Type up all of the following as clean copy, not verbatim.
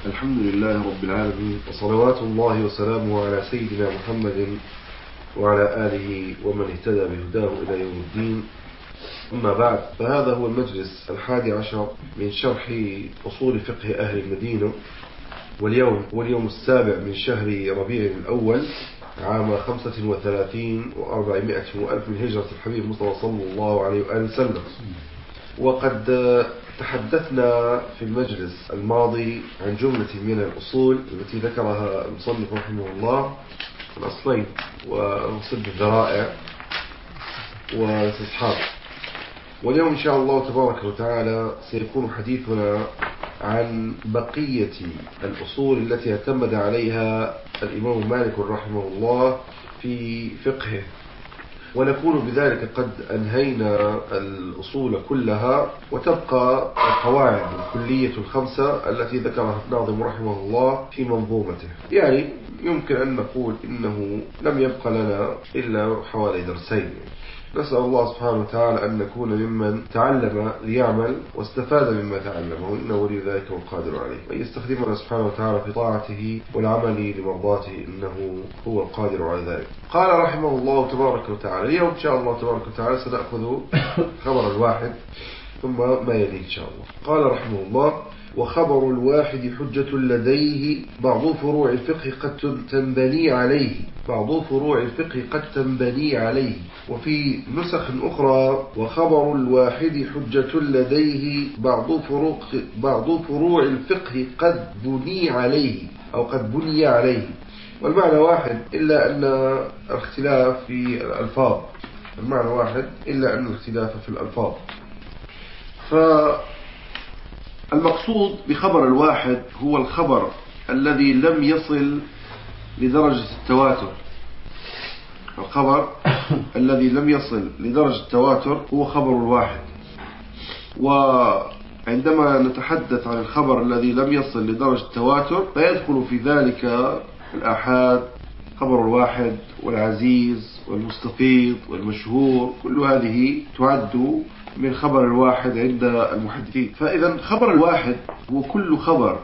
الحمد لله رب العالمين، وصلوات الله وسلامه على سيدنا محمد وعلى آله ومن اهتدى بهداه إلى يوم الدين. أما بعد، فهذا هو المجلس 11 من شرح أصول فقه أهل المدينة، واليوم هو اليوم 7 من شهر ربيع الأول عام 35 و400 وألف من هجرة الحبيب مصطفى صلى الله عليه وآله وسلم. وقد تحدثنا في المجلس الماضي عن جملة من الأصول التي ذكرها المصنف رحمه الله، الأصلين وصد الذرائع والاستصحاب. واليوم إن شاء الله تبارك وتعالى سيكون حديثنا عن بقية الأصول التي اعتمد عليها الإمام مالك رحمه الله في فقهه، ونكون بذلك قد أنهينا الأصول كلها، وتبقى القواعد الكلية الخمسة التي ذكرها الناظم رحمه الله في منظومته. يعني يمكن أن نقول إنه لم يبقى لنا إلا حوالي درسين. نسأل الله سبحانه وتعالى أن نكون ممن تعلم ليعمل واستفاد مما تعلمه، إنه ولي ذلك والقادر عليه، وأن يستخدمنا سبحانه وتعالى في طاعته والعمل لمرضاته، إنه هو القادر على ذلك. قال رحمه الله تبارك وتعالى: اليوم إن شاء الله تبارك وتعالى سنأخذ خبر الواحد ثم ما يلي إن شاء الله. قال رحمه الله: وخبر الواحد حجة لديه، بعض فروع الفقه قد تنبني عليه. بعض فروع الفقه قد تنبني عليه. وفي نسخ أخرى: وخبر الواحد حجة لديه، بعض فروع الفقه قد بني عليه أو قد بني عليه. والمعنى واحد إلا أن الاختلاف في الألفاظ. المعنى واحد إلا أن الاختلاف في الألفاظ. فالمقصود بخبر الواحد هو الخبر الذي لم يصل لدرجة التواتر. الخبر الذي لم يصل لدرجة التواتر هو خبر الواحد. وعندما نتحدث عن الخبر الذي لم يصل لدرجة التواتر فيدخل في ذلك الآحاد، خبر الواحد والعزيز والمستفيض والمشهور، كل هذه تعد من خبر الواحد عند المحدثين. فإذا خبر الواحد هو كل خبر،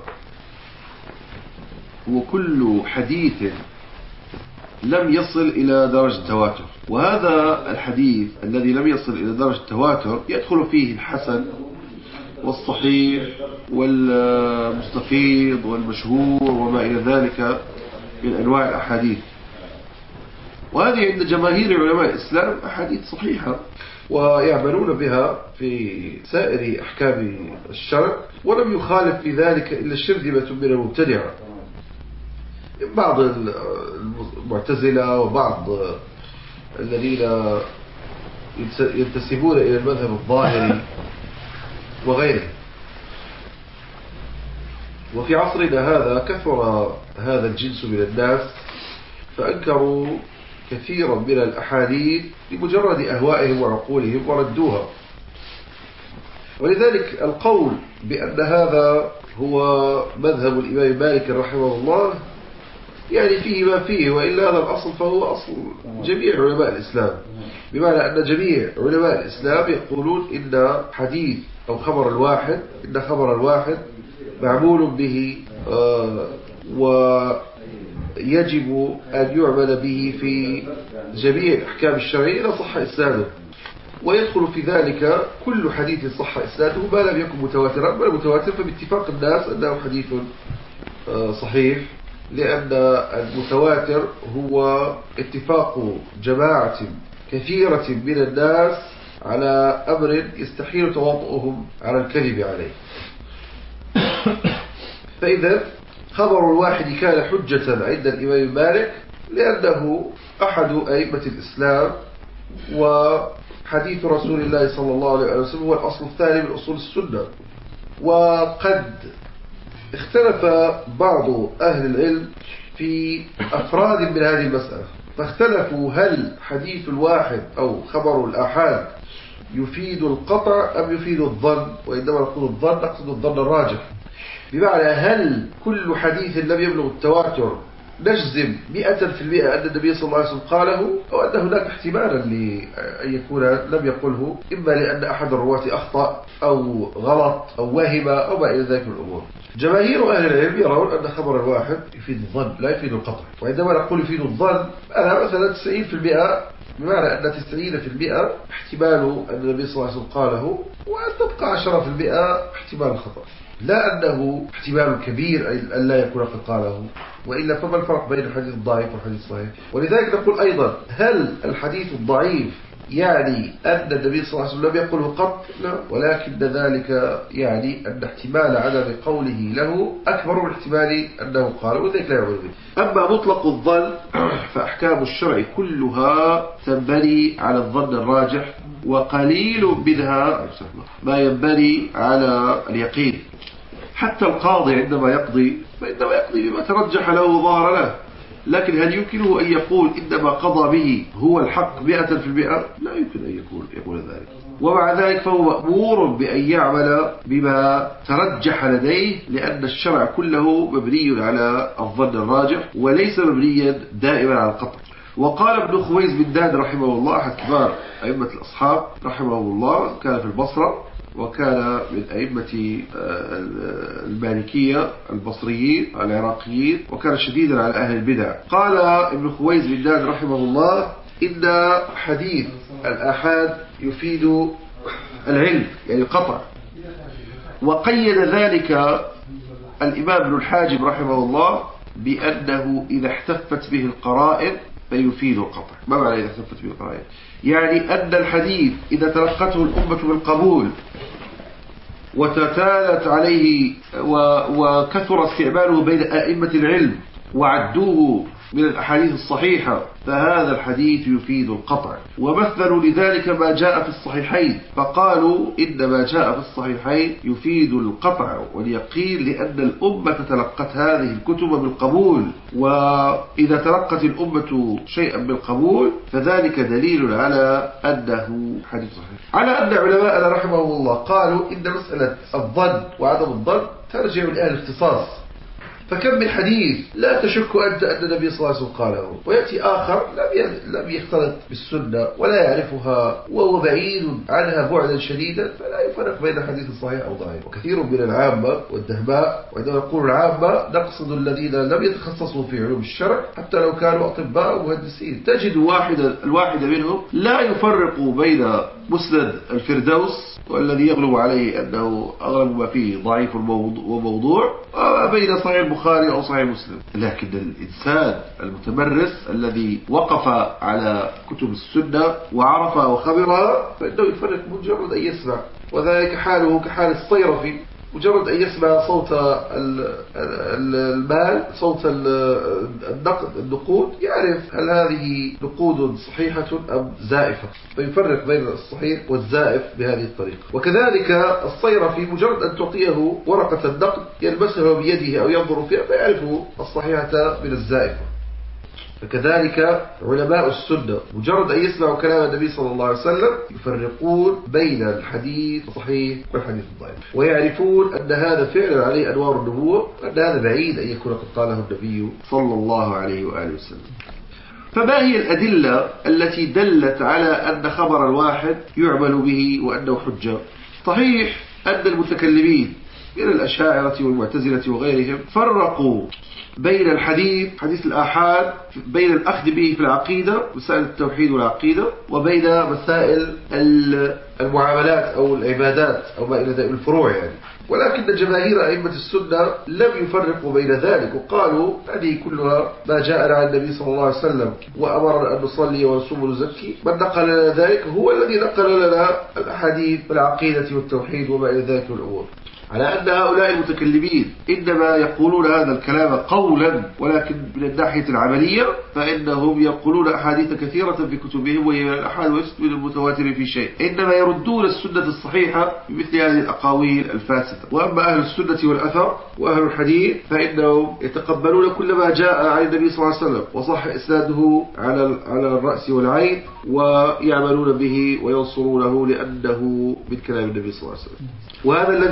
هو كل حديث لم يصل إلى درجة التواتر. وهذا الحديث الذي لم يصل إلى درجة التواتر يدخل فيه الحسن والصحيح والمستفيض والمشهور وما إلى ذلك من أنواع الأحاديث. وهذه عند جماهير علماء الإسلام أحاديث صحيحة ويعملون بها في سائر أحكام الشرع، ولم يخالف في ذلك إلا الشرذمة من المبتدعة، بعض المعتزلة وبعض الذين ينتسبون إلى المذهب الظاهري وغيره. وفي عصرنا هذا كثر هذا الجنس من الناس، فأنكروا كثيرا من الأحاديث لمجرد أهوائهم وعقولهم وردوها. ولذلك القول بأن هذا هو مذهب الإمام مالك رحمه الله يعني فيه ما فيه، وإلا هذا الأصل فهو أصل جميع علماء الإسلام، بمعنى أن جميع علماء الإسلام يقولون إن حديث أو خبر الواحد، إن خبر الواحد معمول به ويجب أن يعمل به في جميع الأحكام الشرعية إذا صح إسناده. ويدخل في ذلك كل حديث صح إسناده ما لم يكن متواترا، بل متواتر فباتفاق الناس أنه حديث صحيح، لأن المتواتر هو اتفاق جماعة كثيرة من الناس على أمر يستحيل تواطؤهم على الكذب عليه. فإذا خبر الواحد كان حجة عند الإمام مالك لأنه أحد أئمة الإسلام، وحديث رسول الله صلى الله عليه وسلم هو الأصل الثاني من أصول السنة. وقد اختلف بعض أهل العلم في أفراد من هذه المسألة، فاختلفوا هل حديث الواحد أو خبر الآحاد يفيد القطع أم يفيد الظن. وإنما نقول الظن نقصد الظن الراجح، بمعنى هل كل حديث لم يبلغ التواتر نجزم 100% أن النبي صلى الله عليه وسلم قاله، أو أن هناك احتمالا لأن يكون لم يقله، إما لأن أحد الرواة أخطأ أو غلط أو وهم أو ما إلى ذلك من الأمور. جماهير أهل العلم يرون أن خبر الواحد يفيد الظن لا يفيد القطع. وعندما نقول يفيد الظن أنا مثلا 90%، بمعنى أن 90% احتمال أن النبي صلى الله عليه وسلم قاله، وأن تبقى 10% احتمال الخطأ، لا أنه احتمال كبير أن لا يكون قد قاله. وإلا فما الفرق بين الحديث الضعيف والحديث الصحيح؟ ولذلك نقول أيضا هل الحديث الضعيف يعني أن النبي صلى الله عليه وسلم لم يقله قط؟ لا، ولكن ذلك يعني أن احتمال عدم قوله له أكبر من احتمال أنه قال، وذلك لا يعمل به. أما مطلق الظن فأحكام الشرع كلها تنبني على الظن الراجح، وقليل منها ما ينبني على اليقين. حتى القاضي عندما يقضي فإنما يقضي بما ترجح له وظهر له، لكن هل يمكنه أن يقول إنما قضى به هو الحق 100%؟ لا يمكن أن يقول ذلك. ومع ذلك فهو مأمور بأن يعمل بما ترجح لديه، لأن الشرع كله مبني على الظن الراجح وليس مبنيا دائما على القطع. وقال ابن خويز بن داد رحمه الله، أحد كبار أئمة الأصحاب رحمه الله، كان في البصرة وكان من أئمة المالكية البصريين العراقيين، وكان شديدا على أهل البدع. قال ابن خويز بن داد رحمه الله: إن حديث الآحاد يفيد العلم يعني القطع. وقيد ذلك الإمام ابن الحاجب رحمه الله بأنه إذا احتفت به القرائن فيفيد القطع. ما معنى إذا احتفت به القرائن؟ يعني أن الحديث إذا تلقته الأمة بالقبول وتتالت عليه وكثر استعماله بين أئمة العلم وعدوه من الأحاديث الصحيحة، فهذا الحديث يفيد القطع. ومثلوا لذلك ما جاء في الصحيحين، فقالوا إن ما جاء في الصحيحين يفيد القطع واليقين، لأن الأمة تلقت هذه الكتب بالقبول، وإذا تلقت الأمة شيئا بالقبول فذلك دليل على أنه حديث صحيح. على أن علماءنا رحمه الله قالوا إن مسألة الظن وعدم الظن ترجع لأهل الاختصاص، فكم من حديث لا تشك أنت أن النبي صلى الله عليه وسلم قاله، ويأتي آخر لم يختلط بالسنة ولا يعرفها وهو بعيد عنها بعدا شديدا، فلا يفرق بين الحديث الصحيح أو ضعيف. وكثير من العامة والدهماء، وعندما نقول العامة نقصد الذين لم يتخصصوا في علوم الشرع حتى لو كانوا أطباء ومهندسين، تجد الواحد منهم لا يفرق بين مسند الفردوس والذي يغلب عليه أنه أغلب ما فيه ضعيف وموضوع، وبين صحيح البخاري أو صحيح مسلم. لكن الإنسان المتمرس الذي وقف على كتب السنة وعرفها وخبرها فإنه يفرق مجرد أن يسمع، وذلك حاله كحال الصيرفي، مجرد أن يسمع صوت المال، صوت النقود، يعرف هل هذه نقود صحيحة أم زائفة، فيفرق بين الصحيح والزائف بهذه الطريقة. وكذلك الصيرفي مجرد أن تعطيه ورقة النقد يلمسها بيده أو ينظر فيها فيعرف الصحيحة من الزائفة. فكذلك علماء السنة مجرد أن يسمعوا كلام النبي صلى الله عليه وسلم يفرقون بين الحديث الصحيح والحديث الضعيف، ويعرفون أن هذا فعلا عليه أنوار النبوة، وأن هذا بعيد أن يكون قد قاله النبي صلى الله عليه وآله وسلم. فما هي الأدلة التي دلت على أن خبر الواحد يعمل به وأنه حجة؟ صحيح أن المتكلمين من الأشاعرة والمعتزلة وغيرهم فرقوا بين حديث الآحاد بين الأخذ به في العقيدة، مسائل التوحيد والعقيدة، وبين مسائل المعاملات أو العبادات أو ما إلى ذلك الفروع يعني. ولكن جماهير أئمة السنة لم يفرقوا بين ذلك، وقالوا هذه كلها ما جاءنا عن النبي صلى الله عليه وسلم وأمرنا أن نصلي ونصوم ونزكي، من نقل لنا ذلك هو الذي نقل لنا الأحاديث في العقيدة والتوحيد وما إلى ذلك الأمور. على أن هؤلاء المتكلمين إنما يقولون هذا الكلام قولا، ولكن من الناحية العملية فإنهم يقولون أحاديث كثيرة في كتبهم وهي الأحاد وليست من المتواتر في شيء، إنما يردون السنة الصحيحة بمثل هذه الأقاويل الفاسدة. وأما أهل السنة والأثر وأهل الحديث فإنهم يتقبلون كل ما جاء عن النبي صلى الله عليه وسلم وصح إسناده على الرأس والعين، ويعملون به وينصرونه لأنه من كلام النبي صلى الله عليه وسلم. وهذا الذي كان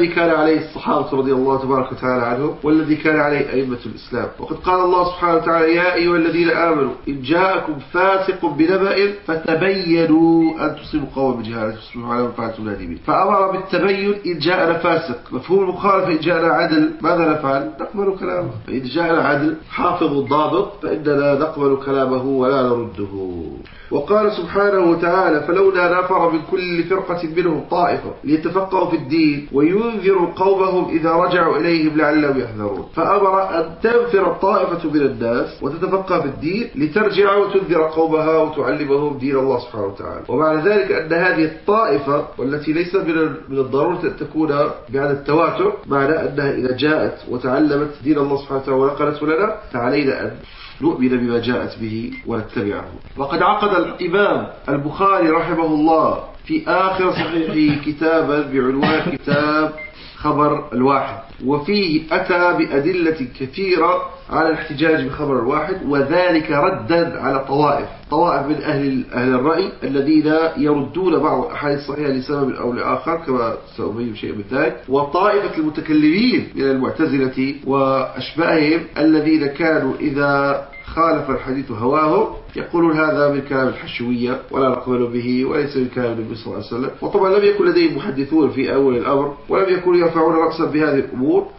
عليه الصحابة رضي الله تبارك وتعالى عنهم والذي كان عليه أئمة الإسلام. وقد قال الله سبحانه وتعالى: يا أيها الذين آمنوا إن جاءكم فاسق بنبأ فتبينوا أن تصيبوا قوما بجهالة تصبحوا على ما فعلتم نادمين. فأمر بالتبين إن جاءنا فاسق. مفهوم المخالفة: إن جاءنا عدل ماذا نفعل؟ نقبل كلامه. فإن جاءنا عدل حافظ ضابط فإننا نقبل كلامه ولا نرده. وقال سبحانه وتعالى: فلولا نفر من كل فرقة منهم طائفة ليتفقهوا في الدين وينذروا قومهم إذا رجعوا إليهم لعلهم يحذرون. فأمر أن تنفر الطائفة من الناس وتتفقه في الدين لترجع وتنذر قومها وتعلمهم دين الله سبحانه وتعالى. ومعنى ذلك أن هذه الطائفة والتي ليس من الضرورة أن تكون بعد التواتر، معنى أنها إذا جاءت وتعلمت دين الله سبحانه وتعالى ونقلته لنا فعلينا أن نؤمن بما جاءت به ونتبعه. وقد عقد الإمام البخاري رحمه الله في آخر صحيحه كتابا بعنوان كتاب خبر الواحد، وفيه أتى بأدلة كثيرة على الاحتجاج بخبر الواحد، وذلك ردا على طوائف من أهل الرأي الذين يردون بعض الأحاديث الصحيحة لسبب أو لآخر كما سأبين شيء من ذلك، وطائفة المتكلمين من المعتزلة وأشباههم الذين كانوا إذا خالف الحديث هواهم يقولون هذا من كلام الحشوية ولا نقبل به وليس من كلام النبي صلى الله عليه وسلم. وطبعا لم يكن لديهم محدثون في أول الأمر ولم يكونوا يرفعون رأسا بهذه الأمور،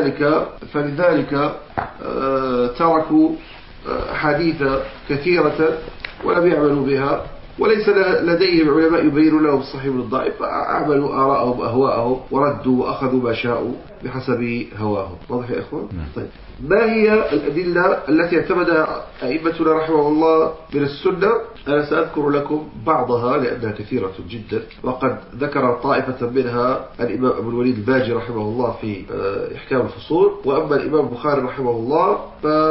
فلذلك تركوا حديث كثيرة ولم يعملوا بها، وليس لديهم علماء يبينوا لهم الصحيح من الضعيف، فأعملوا آراءهم أهواءهم وردوا وأخذوا ما شاءوا بحسب هواهم. واضح يا إخوان؟ طيب، ما هي الأدلة التي اعتمدها أئمتنا رحمه الله من السنة؟ أنا سأذكر لكم بعضها لأنها كثيرة جدا، وقد ذكر طائفة منها الإمام أبو الوليد الباجي رحمه الله في إحكام الفصول، وأما الإمام البخاري رحمه الله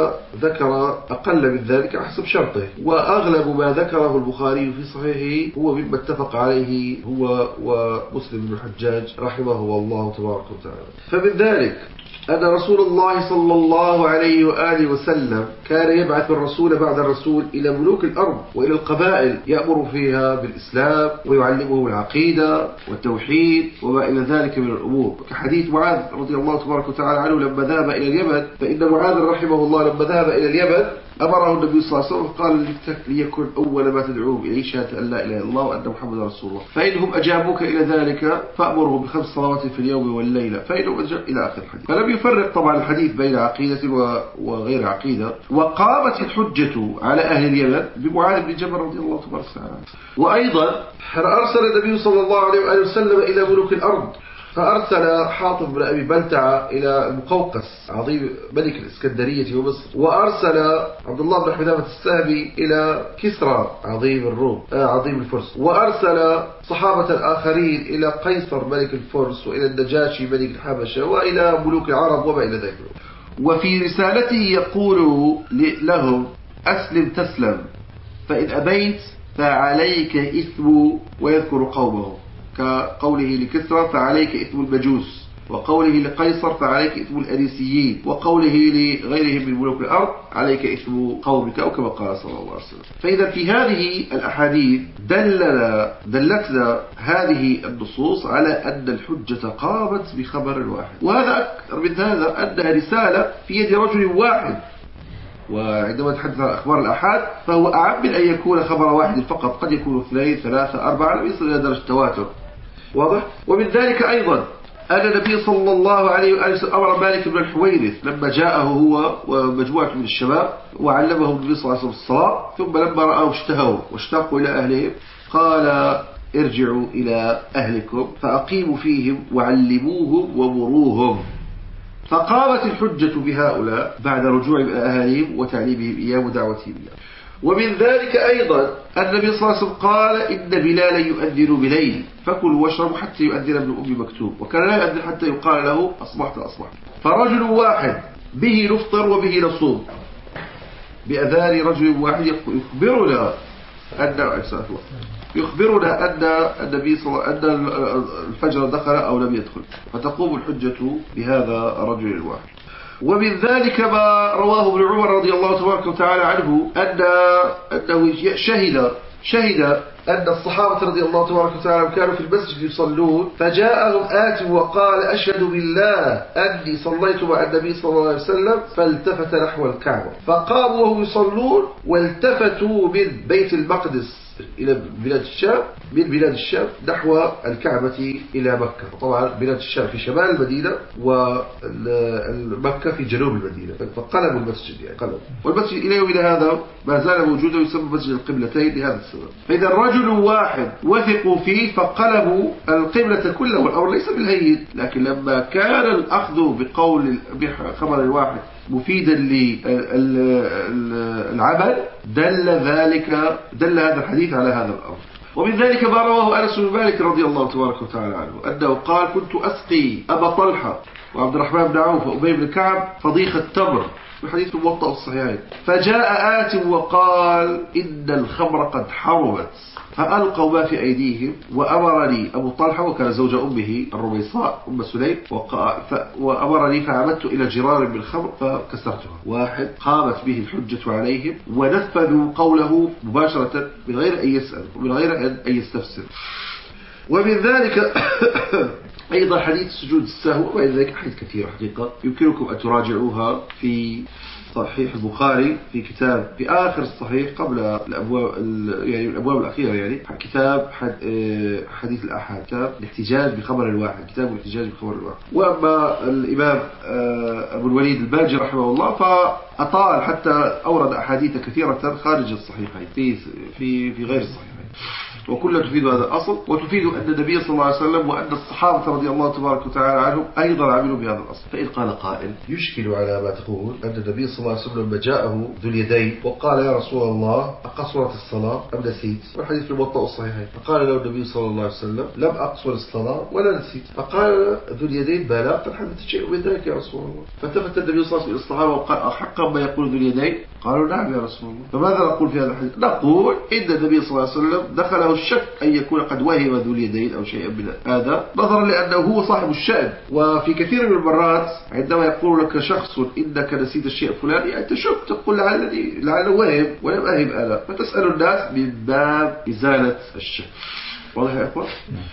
فذكر أقل من ذلك حسب شرطه، وأغلب ما ذكره البخاري في صحيحه هو مما اتفق عليه هو ومسلم بن الحجاج رحمه الله تبارك وتعالى. فمن ذلك أن رسول الله صلى الله عليه وآله وسلم كان يبعث الرسول بعد الرسول إلى ملوك الأرض وإلى القبائل يأمر فيها بالإسلام ويعلمهم العقيدة والتوحيد وما إلى ذلك من الأمور، كحديث معاذ رضي الله تبارك وتعالى عنه لما ذهب إلى اليمن، فإن معاذ رحمه الله لما ذهب إلى اليمن أمره النبي صلى الله عليه وسلم قال ليكن أول ما تدعوهم إليه شهادة أن لا إله إلا الله وأن محمدا رسول الله، فإنهم أجابوك إلى ذلك فأمرهم ب5 صلوات في اليوم والليلة فإنهم أجاب إلى آخر الحديث. فلم يفرق طبعا الحديث بين عقيدة وغير عقيدة. وقامت الحجة على أهل اليمن بمعاذ بن جبل رضي الله تبارك وتعالى. وأيضا أرسل النبي صلى الله عليه وآله وسلم إلى ملوك الأرض، فأرسل حاطب بن أبي بلتعة إلى المقوقس عظيم ملك الإسكندرية ومصر، وأرسل عبد الله بن حذافة السهمي إلى كسرى عظيم الروم عظيم الفرس، وأرسل صحابة الآخرين إلى قيصر ملك الفرس وإلى النجاشي ملك الحبشة وإلى ملوك العرب وما إلى ذلك. وفي رسالته يقول لهم: أسلم تسلم، فإن أبيت فعليك إثم، ويذكر قومه كقوله لكسرى فعليك إثم المجوس، وقوله لقيصر فعليك إثم الأريسيين، وقوله لغيرهم من ملوك الأرض عليك إثم قومك، أو كما قال صلى الله عليه وسلم. فإذا في هذه الأحاديث دلتنا هذه النصوص على أن الحجة قامت بخبر واحد، وهذا أكثر من هذا أنها رسالة في يد رجل واحد. وعندما نتحدث عن أخبار الآحاد فهو أعم من أن يكون خبر واحد فقط، قد يكون 2 3 4 لم يصل إلى درجة التواتر. واضح؟ ومن ذلك أيضا أن النبي صلى الله عليه وآله وسلم أمر مالك بن الحويرث لما جاءه هو ومجموعة من الشباب وعلمهم النبي صلى الله عليه وسلم الصلاة، ثم لما رأوا اشتهوا واشتاقوا إلى أهلهم قال: ارجعوا إلى أهلكم فأقيموا فيهم وعلموهم ومروهم. فقامت الحجة بهؤلاء بعد رجوع أهاليهم وتعليمهم إياه ودعوتهم إياه. ومن ذلك أيضا النبي صلى الله عليه وسلم قال: إن بلالا يؤذن بليل فكلوا واشربوا حتى يؤذن ابن أم مكتوم، وكان لا يؤذن حتى يقال له أصبحت أصبحت. فرجل واحد به نفطر وبه نصوم، بأذان رجل واحد يخبرنا أن النبي صلى الله عليه وسلم أن الفجر دخل أو لم يدخل، فتقوم الحجة بهذا الرجل الواحد. ومن ذلك ما رواه ابن عمر رضي الله تبارك وتعالى عنه أنه شهد أن الصحابة رضي الله تبارك وتعالى كانوا في المسجد يصلون، فجاءهم آت وقال أشهد بالله أني صليت مع النبي صلى الله عليه وسلم، فالتفت نحو الكعبة، فقاموا وهم يصلون والتفتوا من بيت المقدس إلى بلاد الشام، من بلاد الشام نحو الكعبة إلى مكة. طبعا بلاد الشام في شمال المدينة ومكة في جنوب المدينة، فقلبوا المسجد يعني قلبوا. والمسجد إلى يومنا هذا ما زال موجودا يسمى مسجد القبلتين لهذا السبب. فإذا رجل واحد وثقوا فيه فقلبوا القبلة كلها، والأمر ليس بالهين، لكن لما كان الأخذ بخبر الواحد مفيدا للعمل دل هذا الحديث على هذا الأمر. ومن ذلك ما رواه أنس بن مالك رضي الله تبارك وتعالى عنه أنه قال كنت أسقي أبا طلحة وعبد الرحمن بن عوف وأبي بن كعب فضيخ التمر، في حديث الموطأ الصحيحين، فجاء آت وقال إن الخمر قد حرمت، فألقوا ما في أيديهم، وأمرني أبو طلحة وكان زوج أمه الرميصاء أم سليم وأمرني فعمدت إلى جرار من خمر فكسرتها. واحد قامت به الحجة عليهم ونفذوا قوله مباشرة من غير أن يسأل ومن غير أن يستفسر. ومن ذلك أيضا حديث سجود السهو، وإن ذلك حديث كثير حقيقة يمكنكم أن تراجعوها في صحيح البخاري في كتاب في آخر الصحيح قبل الأبواب يعني الأبواب الأخيرة، يعني كتاب حديث الآحاد، كتاب الاحتجاج بخبر الواحد، كتاب الاحتجاج بخبر الواحد. وأما الإمام أبو الوليد الباجي رحمه الله فأطال حتى أورد أحاديث كثيرة خارج الصحيحين في غير الصحيحين، وكلها تفيد هذا الأصل، وتفيد أن النبي صلى الله عليه وسلم وأن الصحابة رضي الله تبارك وتعالى عنهم أيضا عملوا بهذا الأصل. فإن قال قائل يشكل على ما تقول أن النبي صلى الله عليه وسلم لما جاءه ذو اليدين وقال يا رسول الله أقصرت الصلاة أم نسيت، والحديث في الموطأ الصحيحين، فقال له النبي صلى الله عليه وسلم لم أقصر الصلاة ولا نسيت، فقال ذو اليدين بلى قد حدث شيء من ذلك يا رسول الله. فتفت النبي صلى الله عليه وسلم الصحابة وقال أحقا ما يقول ذو اليدين؟ قالوا نعم يا رسول الله. فماذا نقول في هذا الحديث؟ نقول إن النبي صلى الله عليه وسلم دخله الشك أن يكون قد وهم ذو اليدين أو شيئا من هذا، نظرا لأنه هو صاحب الشأن. وفي كثير من المرات عندما يقول لك شخص إنك نسيت الشيء الفلاني أنت شك، تقول لعله وهم ولم أهم أنا، فتسأل الناس من باب إزالة الشك. واضح يا أخوان؟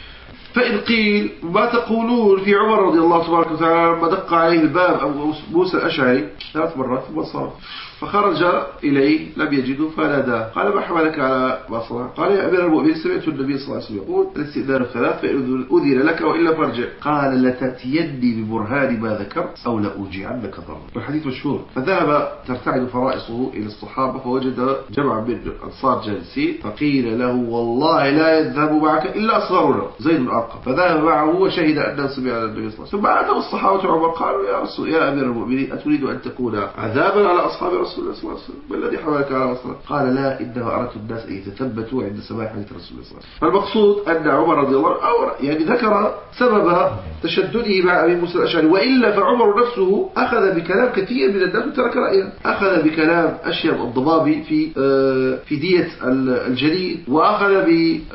فإن قيل ما تقولون في عمر رضي الله تبارك وتعالى لما دق عليه الباب أبو موسى الأشعري 3 مرات ثم صار، فخرج إليه لم يجده فناداه قال ما حملك على ما صنع؟ قال يا أمير المؤمنين سمعت النبي صلى الله عليه وسلم يقول الاستئذان 3 فإن أذن لك وإلا فارجع. قال لتأتيني ببرهان ما ذكرت أو لأوجعنك ضرا. والحديث مشهور. فذهب ترتعد فرائصه إلى الصحابة فوجد جمع من الأنصار جالسين، فقيل له والله لا يذهب معك إلا أصغرنا زيد بن أرقم، فذهب معه وشهد أنه سمع النبي صلى الله عليه وسلم. ثم عادوا الصحابة عمر قالوا يا أمير المؤمنين أتريد أن تكون عذابا على أصحاب رسول الله صلى الله عليه وسلم؟ ما الذي حملك على الصلاة؟ قال لا إنه أردت الناس أن يتثبتوا عند سماع حديث رسول الله صلى الله عليه وسلم. فالمقصود أن عمر رضي الله عنه يعني ذكر سبب تشدده مع أبي موسى الأشعري، وإلا فعمر نفسه أخذ بكلام كثير من الناس وترك رأيه، أخذ بكلام أشياء الضبابي في دية الجليل، وأخذ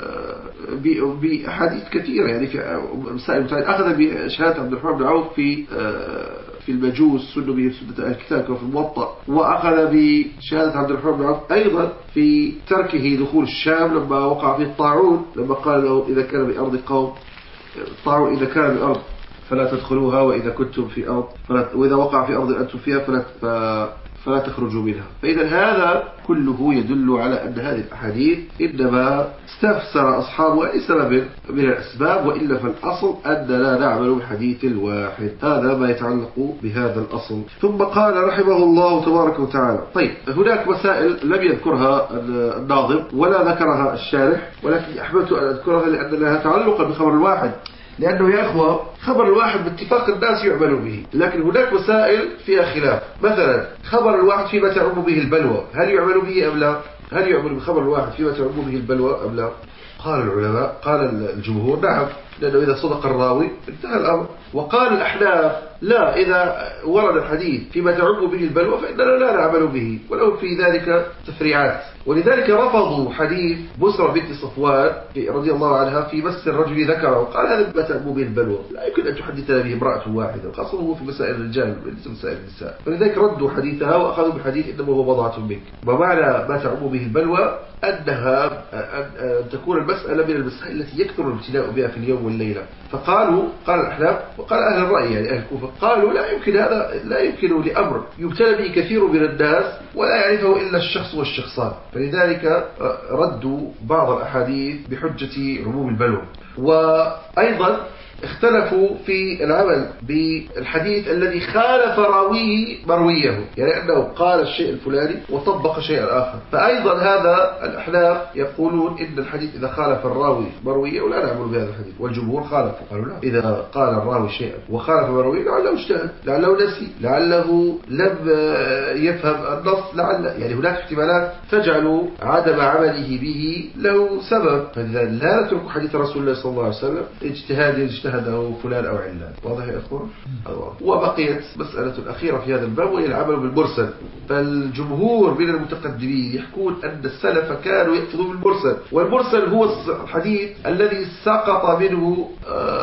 بأحاديث كثيرة يعني في مسائل متعددة، أخذ بشهادة عبد الرحمن بن عوف في المجوس سنوا به سنة الكتاب كما في الموطأ، وأخذ بشهادة عبد الرحمن بن عوف أيضا في تركه دخول الشام لما وقع فيه الطاعون، لما قال له إذا كان بأرض قوم الطاعون إذا كان بأرض فلا تدخلوها وإذا كنتم في أرض وإذا وقع في أرض أنتم فيها فلا تخرجوا منها. فإذا هذا كله يدل على أن هذه الأحاديث إنما استفسر أصحابها لسبب من الأسباب، وإلا فالأصل أن لا نعمل بحديث الواحد. هذا ما يتعلق بهذا الأصل. ثم قال رحمه الله تبارك وتعالى طيب هناك مسائل لم يذكرها الناظم ولا ذكرها الشارح، ولكن أحببت أن أذكرها لأن لها تعلقا بخبر الواحد، لأنه يا أخوة خبر الواحد باتفاق الناس يعملوا به، لكن هناك مسائل فيها خلاف. مثلا خبر الواحد فيما تعم به البلوى هل يعمل به أم لا؟ هل يعمل بخبر الواحد فيما تعم به البلوى أم لا؟ قال العلماء قال الجمهور نعم لأنه إذا صدق الراوي انتهى الأمر. وقال الأحناف لا، إذا ورد الحديث فيما تعم به البلوى فإننا لا نعمل به، ولو في ذلك تفريعات. ولذلك رفضوا حديث بسرة بنت صفوان رضي الله عنها في مس الرجل ذكره، وقال هذا ما تعم به البلوى، لا يمكن أن تحدثنا به امرأة واحدة، خاصة في مسائل الرجال وليس مسائل النساء. فلذلك ردوا حديثها وأخذوا بحديث إنما هو بضعة منك. ومعنى ما تعم به البلوى أنها أن تكون المسألة من المسائل التي يكثر الابتلاء بها في اليوم والليلة. فقالوا، قال الأحناف وقال أهل الرأي يعني أهل الكوفة، قالوا لا يمكن هذا، لا يمكن لأمر يبتلى به كثير من الناس ولا يعرفه إلا الشخص والشخصان. فلذلك ردوا بعض الأحاديث بحجة عموم البلوى. وأيضا اختلفوا في العمل بالحديث الذي خالف راويه مرويه، يعني أنه قال الشيء الفلاني وطبق شيئا آخر. فأيضا هذا الأحناف يقولون إن الحديث إذا خالف الراوي مرويه ولا نعمل بهذا الحديث، والجمهور خالفوا، قالوا لا، إذا قال الراوي شيئا وخالف مرويه لعله اجتهد، لعله نسي، لعله لم يفهم النص، يعني هناك احتمالات تجعل عدم عمله به له سبب. فلذا لا نترك حديث رسول الله صلى الله عليه وسلم اجتهاده فلان أو علان. واضح يا أخوان؟ وبقيت مسألة أخيرة في هذا الباب وهي العمل بالمرسل. فالجمهور من المتقدمين يحكون أن السلف كانوا يأخذون بالمرسل، والمرسل هو الحديث الذي سقط منه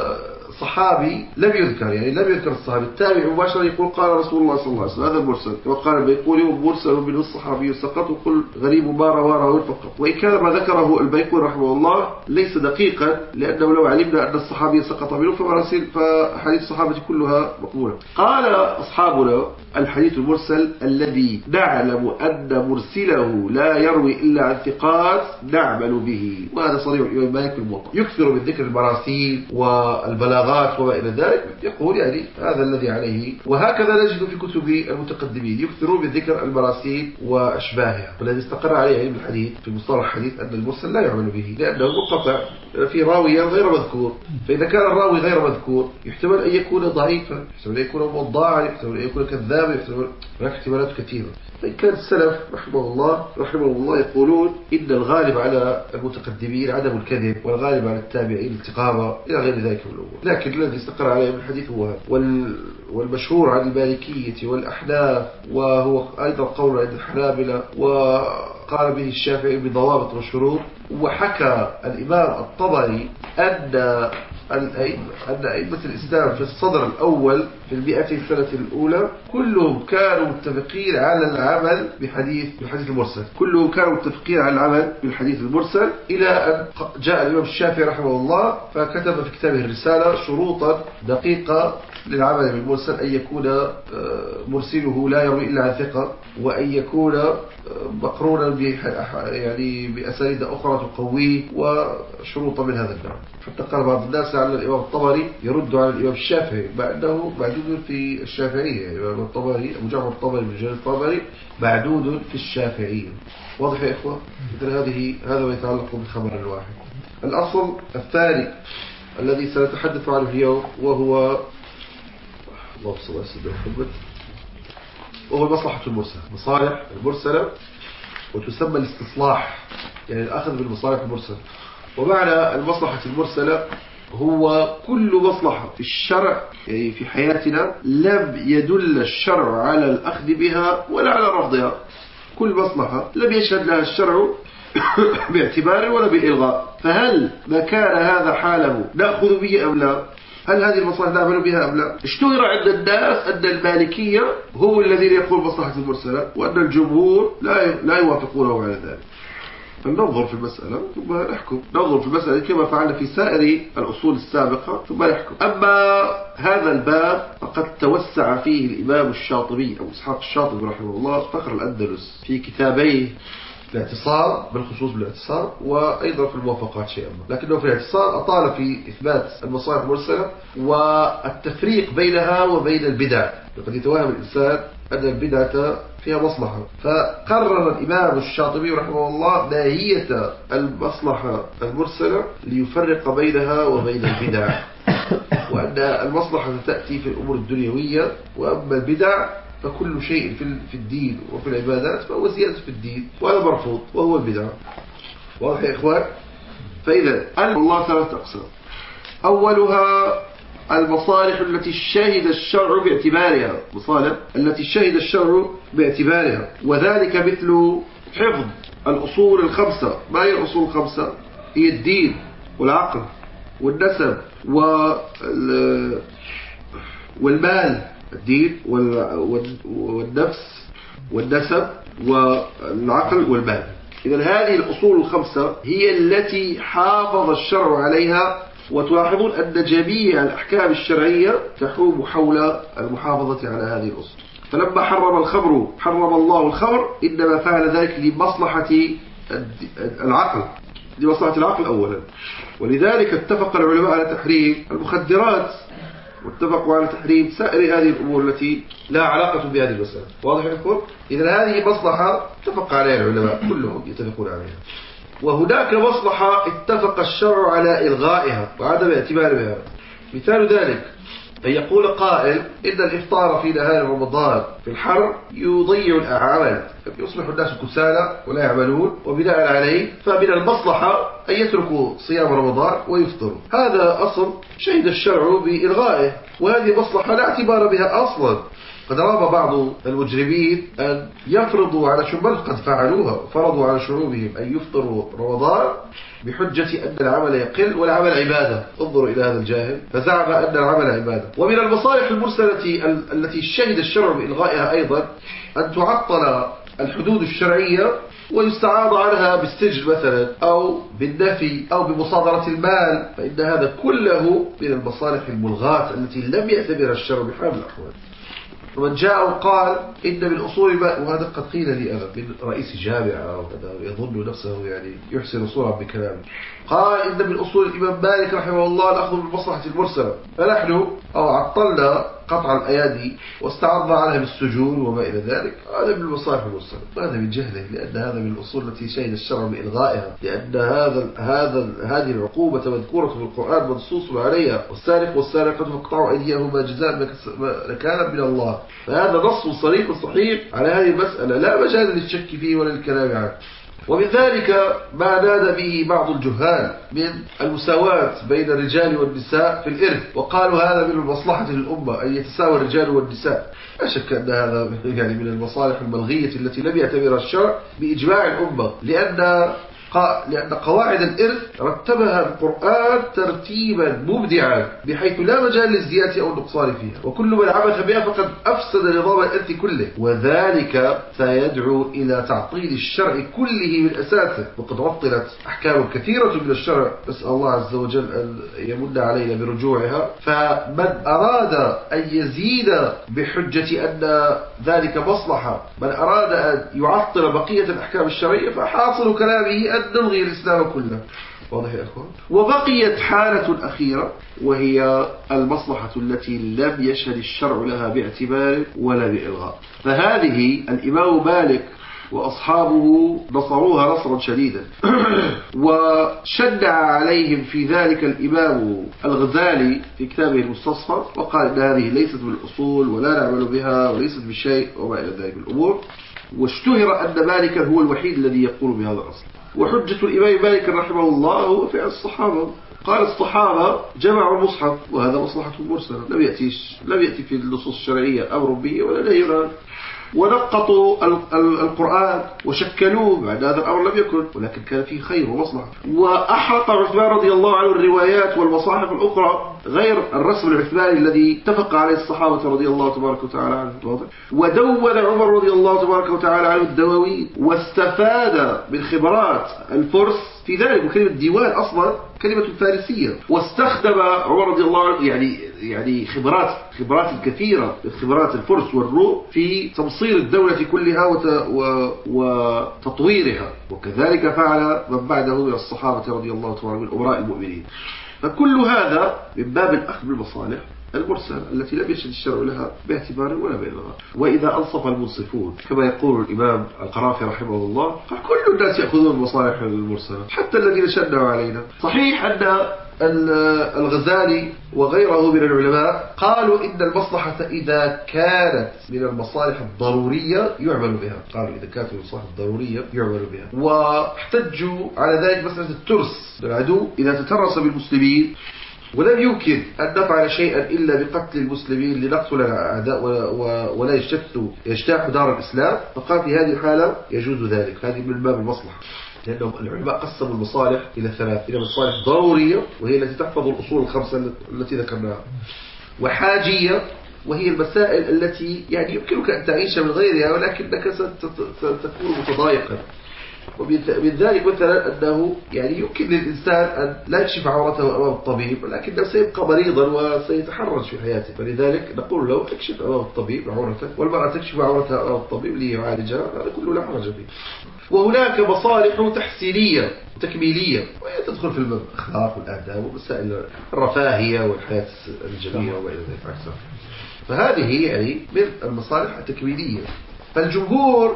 صحابي لم يذكر، يعني لم يذكر الصحابي، التابع مباشرة يقول قال رسول الله صلى الله عليه وسلم، هذا المرسل. وقال البيقولي مرسل منه الصحابي سقط، وقل غريب ما رواه فقط. وإن كان ما ذكره البيقولي رحمه الله ليس دقيقا، لأنه لو علمنا أن الصحابي سقط منه فحديث الصحابة كلها مقبولة. قال أصحابنا الحديث المرسل الذي نعلم أن مرسله لا يروي إلا عن ثقات نعمل به، وهذا صريح الإمام مالك في الموطأ، يكثر من ذكر المراسيل والبلاغات وما إلى ذلك، يقول يعني هذا الذي عليه. وهكذا نجد في كتب المتقدمين يكثرون من ذكر المراسيل وأشباهها. والذي استقر عليه علم الحديث في مصطلح الحديث أن المرسل لا يعمل به، لأنه منقطع في راوي غير مذكور. فإذا كان الراوي غير مذكور يحتمل أن يكون ضعيفا، يحتمل أن يكون موضعا، يحتمل أن يكون كذابا، يحتمل هناك احتمالات كثيرة. فإن كان السلف رحمه الله يقولون إن الغالب على المتقدمين عدم الكذب، والغالب على التابعين التقامة إلى غير ذلك من الأمور. لكن الذي استقر عليه من الحديث هو والمشهور عن المالكية والأحناف، وهو أيضا قول عند الحنابلة، وقال به الشافعي بضوابط وشروط. وحكى الإمام الطبري أن أئمة الإسلام في الصدر الأول في 200 سنة الأولى كلهم كانوا متفقين على العمل بالحديث المرسل، كلهم كانوا متفقين على العمل بالحديث المرسل، إلى أن جاء الإمام الشافعي رحمه الله فكتب في كتابه الرسالة شروطا دقيقة للعمل بالمرسل: أن يكون مرسله لا يروي إلا عن ثقة، وأن يكون مقرونا يعني بأسانيد أخرى تقويه، وشروطا من هذا النوع. حتى قال بعض الناس على الإمام الطبري يرد على الإمام الشافعي، مع أنه معدود في الشافعية. يعني الإمام الطبري أبو جعفر الطبري بن جرير الطبري معدود في الشافعية. واضح يا إخوة؟ إذن هذا ما يتعلق بالخبر الواحد. الأصل الثاني الذي سنتحدث عنه اليوم وهو المصلحة المرسلة، مصالح المرسلة، وتسمى الاستصلاح، يعني الأخذ بالمصالح المرسلة. ومعنى المصلحة المرسلة هو كل مصلحة في الشرع، يعني في حياتنا، لم يدل الشرع على الأخذ بها ولا على رفضها. كل مصلحة لم يشهد لها الشرع باعتبار ولا بإلغاء، فهل ما كان هذا حاله نأخذ به أم لا؟ هل هذه المصالح نعمل بها أم لا؟ اشتهر عند الناس أن المالكية هم الذين يقول مصلحة المرسلة، وأن الجمهور لا يوافقونه على ذلك. فلننظر في المسألة ثم نحكم، ننظر في المسألة كما فعلنا في سائر الأصول السابقة ثم نحكم. أما هذا الباب فقد توسع فيه الإمام الشاطبي أو إسحاق الشاطبي رحمه الله فخر الأندلس في كتابيه الاعتصام، بالخصوص بالاعتصام، وأيضا في الموافقات شيئا ما. لكنه في الاعتصام أطال في إثبات المصالح المرسلة والتفريق بينها وبين البدع. لقد يتوهم الإنسان أن البدعة فيها مصلحة، فقرر الإمام الشاطبي رحمه الله ماهية المصلحة المرسلة ليفرق بينها وبين البدع، وأن المصلحة تأتي في الأمور الدنيوية، وأما البدع فكل شيء في الدين وفي العبادات فهو زيادة في الدين، وهذا مرفوض وهو البدع. واضح يا إخوان؟ فإذا الله ثلاثة أقسام: أولها المصالح التي شهد الشرع باعتبارها، مصالح التي شهد الشرع باعتبارها، وذلك مثل حفظ الأصول الخمسة. ما هي الأصول الخمسة؟ هي الدين والعقل والنسب والمال. الدين والنفس والنسب والعقل والمال. إذن هذه الأصول الخمسة هي التي حافظ الشرع عليها، وتلاحظون أن جميع الأحكام الشرعية تحوم حول المحافظة على هذه الأصول. فلما حرم الخمر حرم الله الخمر، إنما فعل ذلك لمصلحة العقل، لمصلحة العقل أولا. ولذلك اتفق العلماء على تحريم المخدرات، واتفقوا على تحريم سائر هذه الأمور التي لا علاقة بهذه المسألة. واضح لكم؟ إذن هذه مصلحة اتفق عليها العلماء كلهم يتفقون عليها. وهناك مصلحة اتفق الشرع على إلغائها وعدم اعتبار بها. مثال ذلك أن يقول قائل إن الإفطار في نهار رمضان في الحر يضيع الأعمال، يصبح الناس كسالى ولا يعملون، وبناء عليه فمن المصلحة أن يتركوا صيام رمضان ويفطروا. هذا أصل شهد الشرع بإلغائه، وهذه مصلحة لا اعتبار بها أصلا. قد رام بعض المجرمين أن يفرضوا على شباب، قد فعلوها، فرضوا على شعوبهم أن يفطروا رمضان بحجة أن العمل يقل والعمل عبادة. انظروا إلى هذا الجاهل، فزعم أن العمل عبادة. ومن المصالح المرسلة التي شهد الشرع بإلغائها أيضا أن تعطل الحدود الشرعية ويستعاض عنها بالسجن مثلا، أو بالنفي، أو بمصادرة المال، فإن هذا كله من المصالح الملغاة التي لم يأتبرها الشرع بحال الأحوال. ومن جاء وقال إن من أصول وهذا قد قيل لي أنا من رئيس جامعة أو يظن نفسه يعني يحسن صورا بكلامه، قال إن من أصول الإمام مالك رحمه الله الأخذ بالمصلحة المرسلة، فنحن عطلنا قطع الأيادي واستعرضنا عنها بالسجون وما إلى ذلك. هذا من المصالح المرسلة، هذا من جهله، لأن هذا من الأصول التي شهد الشرع بإلغائها، لأن هذه العقوبة مذكورة في القرآن منصوص عليها، والسارق والسارقة فاقطعوا أيديهما جزاء نكالا من الله. فهذا نص صريح صحيح على هذه المسألة، لا مجال للشك فيه ولا للكلام عنه. ومن ذلك ما نادى به بعض الجهال من المساواة بين الرجال والنساء في الإرث، وقالوا هذا من المصلحة للأمة أن يتساوى الرجال والنساء. لا شك أن هذا يعني من المصالح الملغية التي لم يعتبرها الشرع بإجماع الأمة، لأن قواعد الإرث رتبها القرآن ترتيبا مبدعا بحيث لا مجال للزيادة أو النقصان فيها، وكل من عبث بها فقد أفسد نظام الإرث كله، وذلك سيدعو إلى تعطيل الشرع كله من أساسه. وقد عطلت أحكام كثيرة من الشرع، نسأل الله عز وجل أن يمن علينا برجوعها. فمن أراد أن يزيد بحجة أن ذلك مصلحة، من أراد أن يعطل بقية الأحكام الشرعية، فحاصل كلامه أن نلغي الإسلام كله. واضح يا أخوان؟ وبقيت حالة أخيرة، وهي المصلحة التي لم يشهد الشرع لها باعتبار ولا بإلغاء، فهذه الإمام مالك وأصحابه نصروها نصرا شديدا وشنع عليهم في ذلك الإمام الغزالي في كتابه المستصفى، وقال إن هذه ليست من الأصول ولا نعمل بها وليست بشيء وما إلى ذلك الأمور. واشتهر أن مالكا هو الوحيد الذي يقول بهذا الأصل. وحجة الإمام مالك رحمه الله هو فعل الصحابة. قال الصحابة جمعوا المصحف، وهذا مصلحة مرسلة، لم يأتي في النصوص الشرعية أمر به ولا نهي عنه. ونقطوا القرآن وشكلوه، بعد هذا الأمر لم يكن، ولكن كان فيه خير ومصلحة. وأحرق عثمان رضي الله عنه الروايات والمصاحف الأخرى غير الرسم العثماني الذي اتفق عليه الصحابة رضي الله تبارك وتعالى عنه. ودون عمر رضي الله تبارك وتعالى عنه الدواوين، واستفاد من خبرات الفرس في ذلك. وكلمة ديوان أصلا كلمة فارسية، واستخدم عمر رضي الله عنه يعني خبرات كثيرة، خبرات الفرس والروم في تمصير الدولة كلها وتطويرها. وكذلك فعل من بعده من الصحابة رضي الله تعالى من أمراء المؤمنين. فكل هذا من باب الأخذ بالمصالح المرسلة التي لم يشهد الشرع لها باعتبار ولا بإلغاء. وإذا أنصف المنصفون كما يقول الإمام القرافي رحمه الله، قال كل الناس يأخذون المصالح المرسلة حتى الذين شنعوا علينا. صحيح أن الغزالي وغيره من العلماء قالوا إن المصلحة إذا كانت من المصالح الضرورية يعمل بها، قالوا إذا كانت من المصالح الضرورية يعمل بها. واحتجوا على ذلك مسألة الترس العدو إذا تترس بالمسلمين ولم يمكن أن نفعل شيئا إلا بقتل المسلمين لنقتل الأعداء ولا يجتاح دار الإسلام، فقال في هذه الحالة يجوز ذلك. هذه من باب المصلحة، لأن العلماء قسموا المصالح إلى ثلاث: إلى مصالح ضرورية وهي التي تحفظ الأصول الخمسة التي ذكرناها، وحاجية وهي المسائل التي يعني يمكنك أن تعيش من غيرها ولكنك ستكون متضايقا. ومن ذلك مثلا أنه يعني يمكن للإنسان أن لا يكشف عورته أمام الطبيب، ولكنه سيبقى مريضا وسيتحرج في حياته، فلذلك نقول له اكشف أمام الطبيب عورتك، والمرأة تكشف عورتها أمام الطبيب ليعالجها، هذا كله لا حرج فيه. وهناك مصالح تحسينية تكميلية وهي تدخل في الأخلاق والآداب ومسائل الرفاهية والحياة الجميلة وما إلى ذلك أكثر، فهذه يعني من المصالح التكميلية. فالجمهور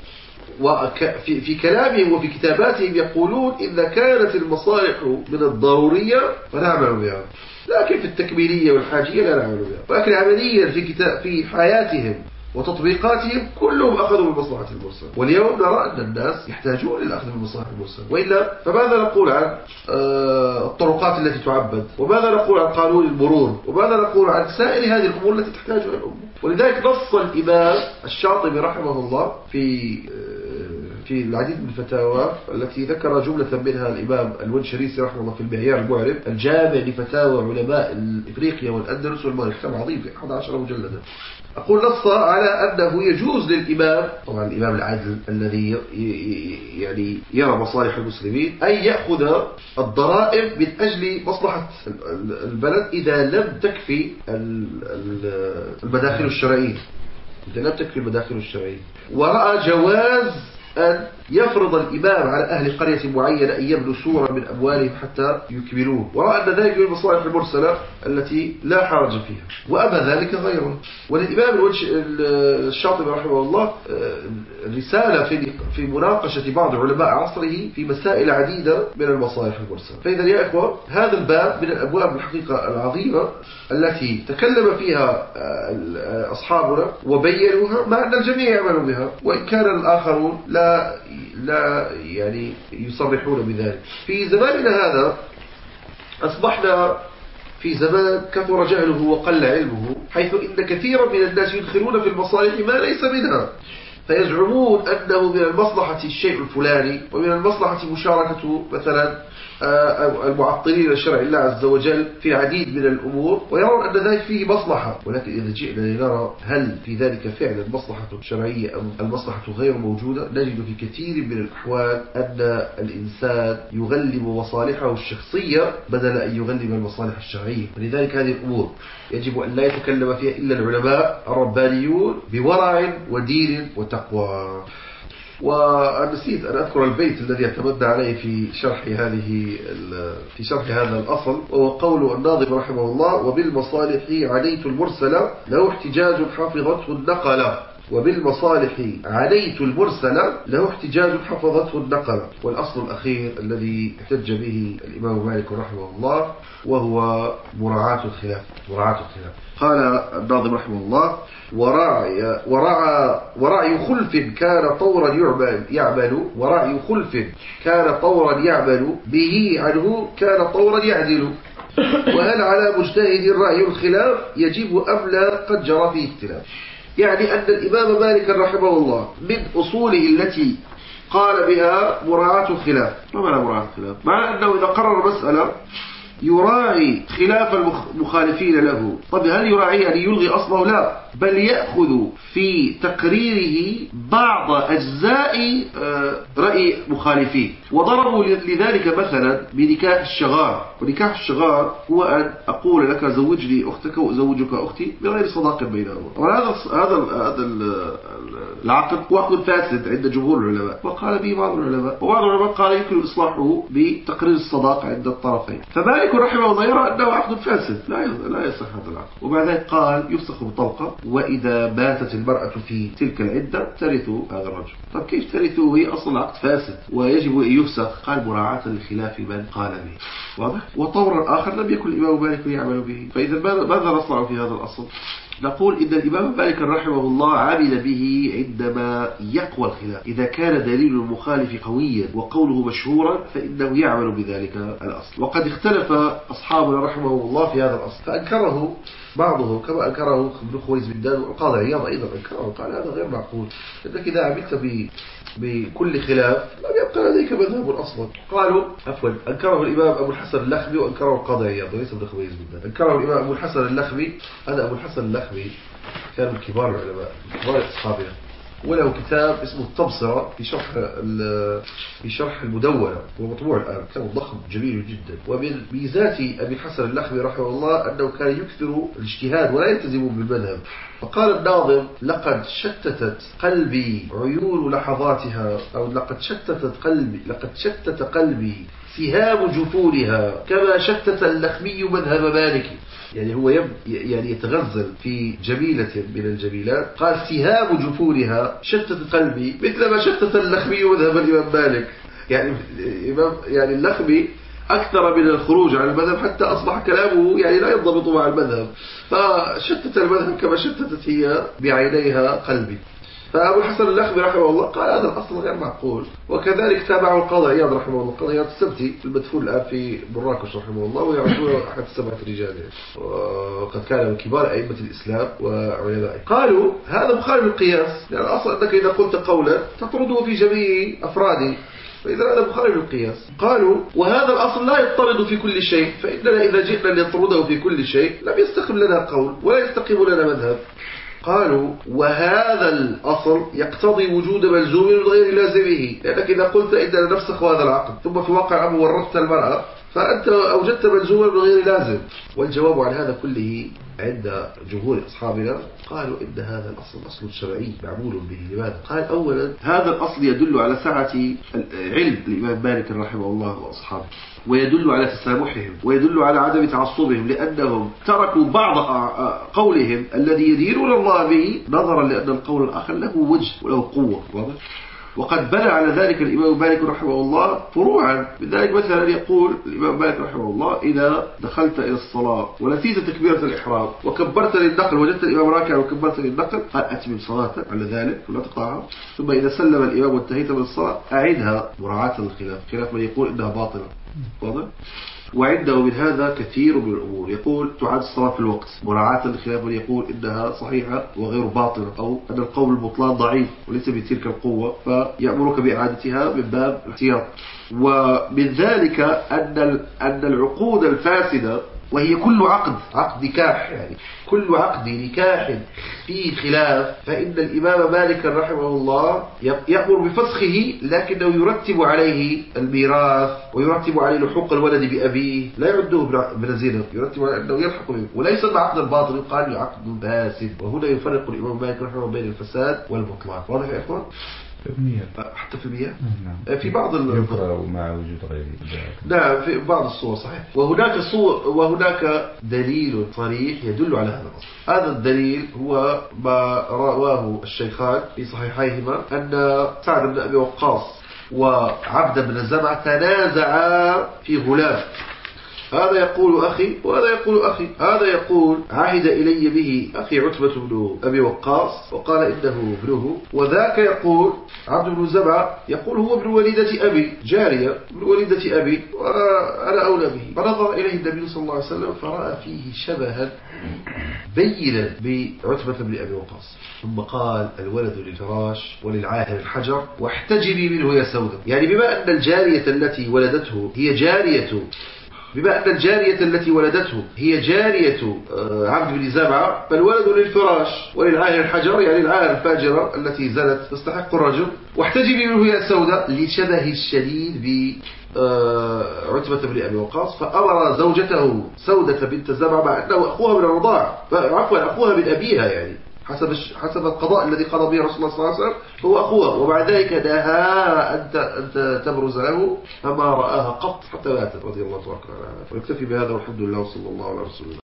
في كلامهم وفي كتاباتهم يقولون إذا كانت المصالح من الضرورية فنعمل بها، لكن في التكميلية والحاجية لا نعمل بها. ولكن عمليا في حياتهم وتطبيقاتهم كلهم أخذوا بالمصلحة المرسلة. واليوم نرى أن الناس يحتاجون للأخذ بالمصلحة المرسلة، وإلا فماذا نقول عن الطرقات التي تعبد، وماذا نقول عن قانون المرور، وماذا نقول عن سائر هذه الأمور التي تحتاجها الأمة. ولذلك نص الإمام الشاطبي رحمه الله في العديد من الفتاوى التي ذكر جملة منها الإمام الونشريسي رحمه الله في المعيار المعرب الجامع لفتاوى علماء إفريقيا والأندلس والمغرب، كتاب عظيم في 11 مجلدا. أقول نص على أنه يجوز للإمام، طبعا الإمام العادل الذي يعني يرى مصالح المسلمين، أن يأخذ الضرائب من أجل مصلحة البلد إذا لم تكفي المداخل الشرعية، ورأى جواز أن يفرض الإمام على أهل قرية معينة أن يبنوا سورا من أموالهم حتى يكملون، ورأى أن ذلك من المصالح المرسلة التي لا حرج فيها، وأبى ذلك غيره. وللإمام الشاطبي رحمه الله رسالة في مناقشة بعض علماء عصره في مسائل عديدة من المصالح المرسلة. فإذا يا إخوة هذا الباب من الأبواب الحقيقة العظيمة التي تكلم فيها أصحابنا وبينوها، مع أن الجميع يعملوا بها، وإن كان الآخرون لا يعني يصرحون بذلك. في زماننا هذا أصبحنا في زمان كثر جهله وقل علمه، حيث إن كثيرا من الناس يدخلون في المصالح ما ليس منها، فيزعمون أنه من المصلحة الشيء الفلاني، ومن المصلحة مشاركة مثلا المعطلين لشرع الله عز وجل في عديد من الأمور، ويرون أن ذلك فيه مصلحة. ولكن إذا جئنا لنرى هل في ذلك فعلا مصلحة شرعية أم المصلحة غير موجودة، نجد في كثير من الأحوال أن الإنسان يغلب مصالحه الشخصية بدل أن يغلب المصالح الشرعية. ولذلك هذه الأمور يجب أن لا يتكلم فيها إلا العلماء الربانيون بورع ودين وتقوى. ونسيت أن أذكر البيت الذي اعتمدنا عليه في شرح هذا الأصل، وهو قول الناظم رحمه الله: وبالمصالح عنيت المرسلة له احتجاج حفظته النقلة. وبالمصالح عنيت المرسلة له احتجاج حفظته النقلة. والأصل الأخير الذي احتج به الإمام مالك رحمه الله وهو مراعاة الخلاف. قال الناظم رحمه الله: ورعي خلف كان طورا يعمل به عنه كان طورا يعدل. وهل على مجتهد رأي الخلاف يجب أم لا قد جرى فيه اختلاف. يعني أن الإمام مالك رحمه الله من أصوله التي قال بها مراعاة الخلاف. ما معنى مراعاة الخلاف؟ معنى أنه إذا قرر مسألة يراعي خلاف المخالفين له. طب هل يراعي أن يلغي أصله؟ لا، بل يأخذ في تقريره بعض أجزاء رأي مخالفين. وضربوا لذلك مثلا بنكاح الشغار. ونكاح الشغار هو أن أقول لك زوجني أختك وأزوجك أختي بغير صداق بينهما. وهذا العقد هو عقد فاسد عند جمهور العلماء، وقال به بعض العلماء، وبعض العلماء قال يمكن إصلاحه بتقرير الصداق عند الطرفين. فمالك رحمه الله يرى أنه عقد فاسد لا يصح هذا العقد، وبعد ذلك قال يفسخ بطلقة، وإذا ماتت المرأة في تلك العدة ترث هذا الرجل. طب كيف ترثه وهي أصلا عقد فاسد ويجب أن يفسخ؟ قال مراعاة لخلاف من قال به. واضح؟ وطورا آخر لم يكن الإمام مالك يعمل به. فإذا ماذا نصنع في هذا الأصل؟ نقول إن الإمام مالك رحمه الله عمل به عندما يقوى الخلاف. إذا كان دليل المخالف قويا وقوله مشهورا فإنه يعمل بذلك الأصل. وقد اختلف أصحابنا رحمه الله في هذا الأصل، فأنكره بعضهم كما أنكره ابن خويز بن دان والقاضي عياض أيضا أنكره، قال هذا غير معقول، إنك إذا عملت بكل خلاف لم يبقى لديك مذهب أصلا. قالوا عفوا أنكره الإمام أبو الحسن اللخمي وأنكره القاضي عياض وليس ابن خويز بن دان. أنكره الإمام أبو الحسن اللخمي. هذا أبو الحسن اللخمي كان من كبار العلماء كبار أصحابنا، وله كتاب اسمه التبصرة في شرح المدونة ومطبوع الآن، كتاب ضخم جميل جدا. ومن ميزات أبي الحسن اللخمي رحمه الله أنه كان يكثر الاجتهاد ولا يلتزم بالمذهب. فقال الناظم: لقد شتتت قلبي عيون لحظاتها، أو لقد شتت قلبي سهام جفونها كما شتت اللخمي مذهب مالك. يعني هو يعني يتغزل في جميلة من الجميلات، قال سهام جفونها شتت قلبي مثل ما شتت اللخمي مذهب الإمام مالك. يعني اللخمي أكثر من الخروج عن المذهب حتى أصبح كلامه يعني لا ينضبط مع المذهب، فشتت المذهب كما شتتت هي بعينيها قلبي. فأبو الحسن اللخمي رحمه الله قال هذا الأصل غير معقول. وكذلك تابعه القاضي عياض رحمه الله، القاضي عياض السبتي المدفون الآن في براكش رحمه الله، ويعدون أحد 7 رجال، وقد كان من كبار أئمة الإسلام وعلمائه. قالوا هذا مخالف للقياس، لأن الأصل أنك إذا قلت قولا تطرده في جميع أفراده، فإذا هذا مخالف للقياس. قالوا وهذا الأصل لا يضطرد في كل شيء، فإننا إذا جئنا لنطرده في كل شيء لم يستقم لنا قول ولا يستقيم لنا مذهب. قالوا وهذا الأصل يقتضي وجود ملزوم غير لازمه، لأنك إذا قلت إننا نفسخ هذا العقد ثم في واقع الأمر ورثت المرأة فأنت أوجدت ملزوما غير لازم. والجواب عن هذا كله عند جمهور أصحابنا قالوا إن هذا الأصل أصل شرعي معمول به. لماذا؟ قال أولا هذا الأصل يدل على سعة علم الإمام مالك رحمه الله وأصحابه، ويدل على تسامحهم، ويدل على عدم تعصبهم، لأنهم تركوا بعض قولهم الذي يدينون الله به نظرا لأن القول الآخر له وجه وله قوة. وقد بنى على ذلك الإمام مالك رحمه الله فروعا. من ذلك مثلا يقول الإمام مالك رحمه الله إذا دخلت إلى الصلاة ونسيت تكبيرة الإحرام وكبرت للنقل وجدت الإمام راكع وكبرت للنقل، قال أتمم صلاتك على ذلك ولا تقطعها، ثم إذا سلم الإمام وانتهيت من الصلاة أعدها مراعاة الخلاف، خلاف من يقول إنها باطلة. واضح؟ وعنده من هذا كثير من الأمور، يقول تعاد الصلاة في الوقت مراعاة لخلاف من يقول إنها صحيحة وغير باطلة، أو أن القول البطلان ضعيف وليس بتلك القوة فيأمرك بإعادتها من باب الاحتياط. ومن ذلك أن العقود الفاسدة، وهي كل عقد نكاح، يعني كل عقد نكاح فيه خلاف، فإن الإمام مالك رحمه الله يأمر بفسخه، لكنه يرتب عليه الميراث ويرتب عليه لحوق الولد بأبيه، لا يعده بنزينه، يرتب على أنه يلحق به، وليس عقد باطل يقال عقد فاسد. وهنا يفرق الإمام مالك رحمه الله بين الفساد والبطلان. واضح يا إخوان؟ حتى في المياه في بعض يقرأ مع وجود غيره. نعم في بعض الصور صحيح. وهناك دليل صريح يدل على هذا الأصل. هذا الدليل هو ما رواه الشيخان في صحيحيهما أن سعد بن أبي وقاص وعبد بن زمعة تنازعا في غلام، هذا يقول أخي وهذا يقول أخي، هذا يقول عهد إلي به أخي عتبة بن أبي وقاص وقال إنه ابنه، وذاك يقول عبد بن زمعة يقول هو ابن وليدة أبي، جارية ابن وليدة أبي وأنا أولى به. فنظر إليه النبي صلى الله عليه وسلم فرأى فيه شبها بينا بعتبة بن أبي وقاص، ثم قال الولد للفراش وللعاهر الحجر واحتجبي منه يا سودة. يعني بما أن الجارية التي ولدته هي جارية عبد بن زمعة، فالولد للفراش وللعاهر الحجر، يعني العاهر الفاجرة التي زنت تستحق الرجل، واحتجبي منه يا سودة لشبه الشديد بعتبة بن أبي وقاص. فأمر زوجته سودة بنت زمعة مع أنه أخوها من الرضاع، عفوا أخوها من أبيها، يعني حسب القضاء الذي قضى به رسول الله صلى الله عليه وسلم هو أخوها، وبعد ذلك نهاها أن تبرز له، فما رآها قط حتى ماتت رضي الله تبارك وتعالى. ونكتفي بهذا والحمد لله وصلى الله على رسول الله.